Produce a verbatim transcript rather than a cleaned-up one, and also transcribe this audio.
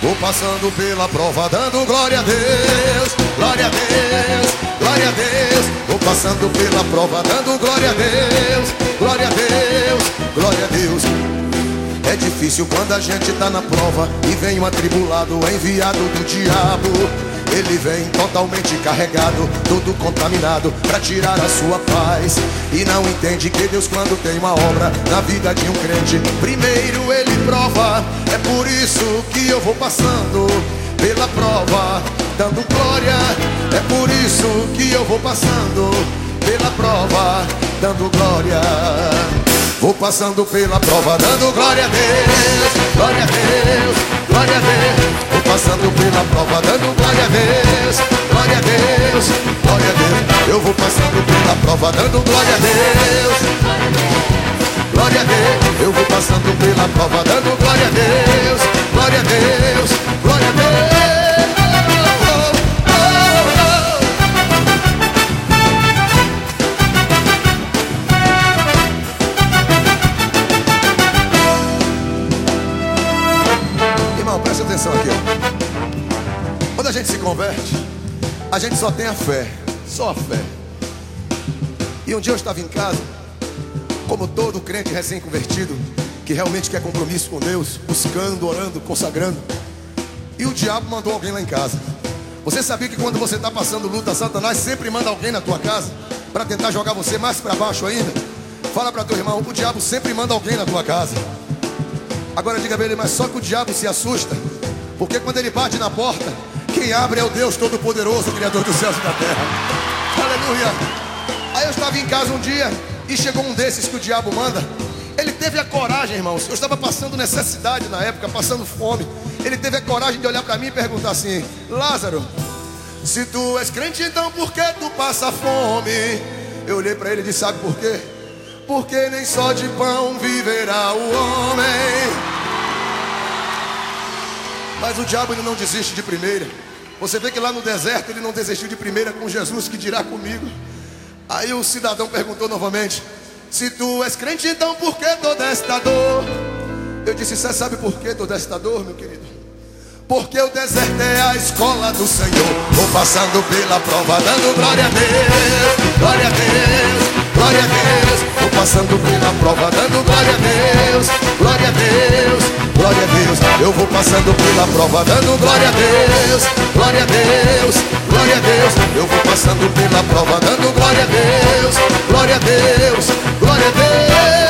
Vou passando pela prova, dando glória a Deus, glória a Deus, glória a Deus. Vou passando pela prova, dando glória a Deus, glória a Deus, glória a Deus. É difícil quando a gente tá na prova e vem um atribulado, enviado do diabo. Ele vem totalmente carregado, todo contaminado, pra tirar a sua paz. E não entende que Deus, quando tem uma obra na vida de um crente, primeiro ele prova. É por isso que eu vou passando pela prova, dando glória. É por isso que eu vou passando pela prova, dando glória. Vou passando pela prova, dando glória a Deus, glória a Deus, glória a Deus. Vou passando pela prova, dando glória a Deus, glória a Deus, glória a Deus. Eu vou passando pela prova, dando glória a Deus, glória a Deus. Eu vou passando pela prova, dando glória a Deus, glória a Deus, glória a Deus. Presta atenção aqui, ó. Quando a gente se converte, a gente só tem a fé, só a fé. E um dia eu estava em casa, como todo crente recém-convertido, que realmente quer compromisso com Deus, buscando, orando, consagrando. E o diabo mandou alguém lá em casa. Você sabia que quando você está passando luta, Satanás sempre manda alguém na tua casa para tentar jogar você mais para baixo ainda? Fala para teu irmão, o diabo sempre manda alguém na tua casa. Agora diga pra ele, mas só que o diabo se assusta, porque quando ele bate na porta, quem abre é o Deus Todo-Poderoso, Criador dos céus e da terra. Aleluia. Aí eu estava em casa um dia e chegou um desses que o diabo manda. Ele teve a coragem, irmãos. Eu estava passando necessidade na época, passando fome. Ele teve a coragem de olhar para mim e perguntar assim: Lázaro, se tu és crente, então por que tu passa fome? Eu olhei para ele e disse: sabe por quê? Porque nem só de pão viverá o homem. Mas o diabo ele não desiste de primeira. Você vê que lá no deserto ele não desistiu de primeira com Jesus, que dirá comigo. Aí o cidadão perguntou novamente: se tu és crente, então por que toda esta dor? Eu disse: você sabe por que toda esta dor, meu querido? Porque o deserto é a escola do Senhor. Vou passando pela prova, dando glória a Deus, glória a Deus, glória a Deus. Vou passando pela prova, dando glória a Deus, glória a Deus, glória a Deus. Eu vou passando pela prova, dando glória a Deus, glória a Deus, glória a Deus. Eu vou passando pela prova, dando glória a Deus, glória a Deus, glória a Deus.